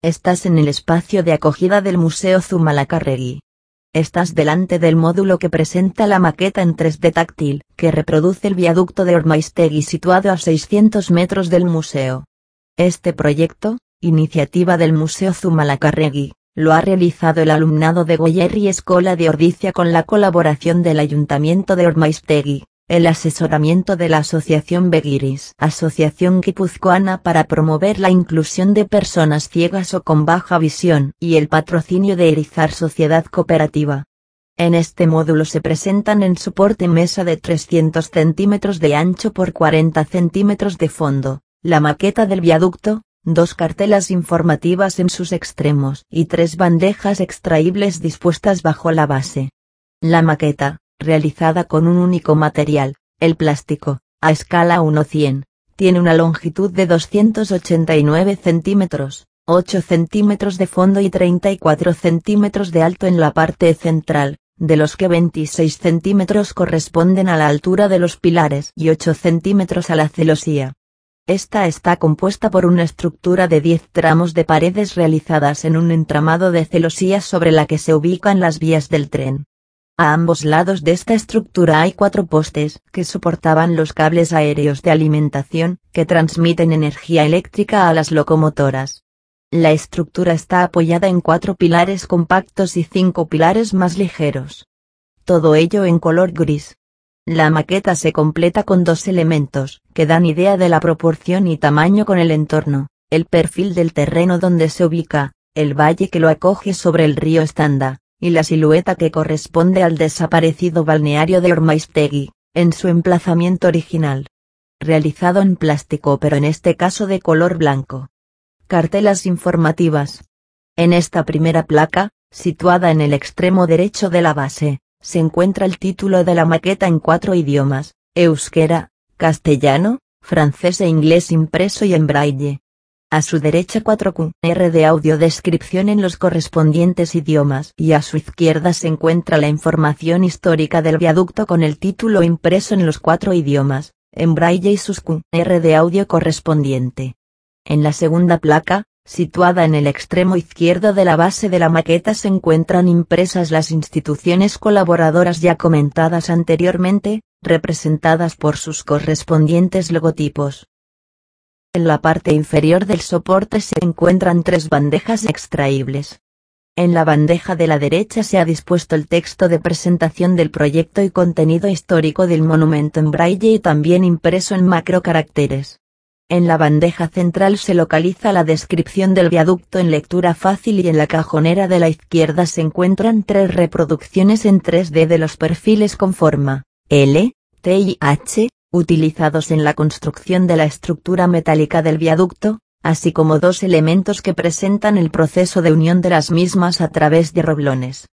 Estás en el espacio de acogida del Museo Zumalacárregui. Estás delante del módulo que presenta la maqueta en 3D táctil, que reproduce el viaducto de Ormaiztegui situado a 600 metros del museo. Este proyecto, iniciativa del Museo Zumalacárregui, lo ha realizado el alumnado de Goierri Escola de Ordizia con la colaboración del Ayuntamiento de Ormaiztegui, el asesoramiento de la Asociación Begiris, Asociación Guipuzcoana para promover la inclusión de personas ciegas o con baja visión, y el patrocinio de Erizar Sociedad Cooperativa. En este módulo se presentan en soporte mesa de 300 centímetros de ancho por 40 centímetros de fondo, la maqueta del viaducto, 2 cartelas informativas en sus extremos y 3 bandejas extraíbles dispuestas bajo la base. La maqueta, realizada con un único material, el plástico, a escala 1:100, tiene una longitud de 289 centímetros, 8 centímetros de fondo y 34 centímetros de alto en la parte central, de los que 26 centímetros corresponden a la altura de los pilares y 8 centímetros a la celosía. Esta está compuesta por una estructura de 10 tramos de paredes realizadas en un entramado de celosías sobre la que se ubican las vías del tren. A ambos lados de esta estructura hay 4 postes que soportaban los cables aéreos de alimentación que transmiten energía eléctrica a las locomotoras. La estructura está apoyada en 4 pilares compactos y 5 pilares más ligeros. Todo ello en color gris. La maqueta se completa con 2 elementos que dan idea de la proporción y tamaño con el entorno, el perfil del terreno donde se ubica, el valle que lo acoge sobre el río Estanda, y la silueta que corresponde al desaparecido balneario de Ormaiztegui, en su emplazamiento original. Realizado en plástico pero en este caso de color blanco. Cartelas informativas. En esta primera placa, situada en el extremo derecho de la base, se encuentra el título de la maqueta en 4 idiomas, euskera, castellano, francés e inglés impreso y en braille. A su derecha 4 QR de audiodescripción en los correspondientes idiomas y a su izquierda se encuentra la información histórica del viaducto con el título impreso en los 4 idiomas, en braille y sus QR de audio correspondiente. En la segunda placa, situada en el extremo izquierdo de la base de la maqueta se encuentran impresas las instituciones colaboradoras ya comentadas anteriormente, representadas por sus correspondientes logotipos. En la parte inferior del soporte se encuentran 3 bandejas extraíbles. En la bandeja de la derecha se ha dispuesto el texto de presentación del proyecto y contenido histórico del monumento en braille y también impreso en macrocaracteres. En la bandeja central se localiza la descripción del viaducto en lectura fácil y en la cajonera de la izquierda se encuentran 3 reproducciones en 3D de los perfiles con forma L, T y H, utilizados en la construcción de la estructura metálica del viaducto, así como 2 elementos que presentan el proceso de unión de las mismas a través de roblones.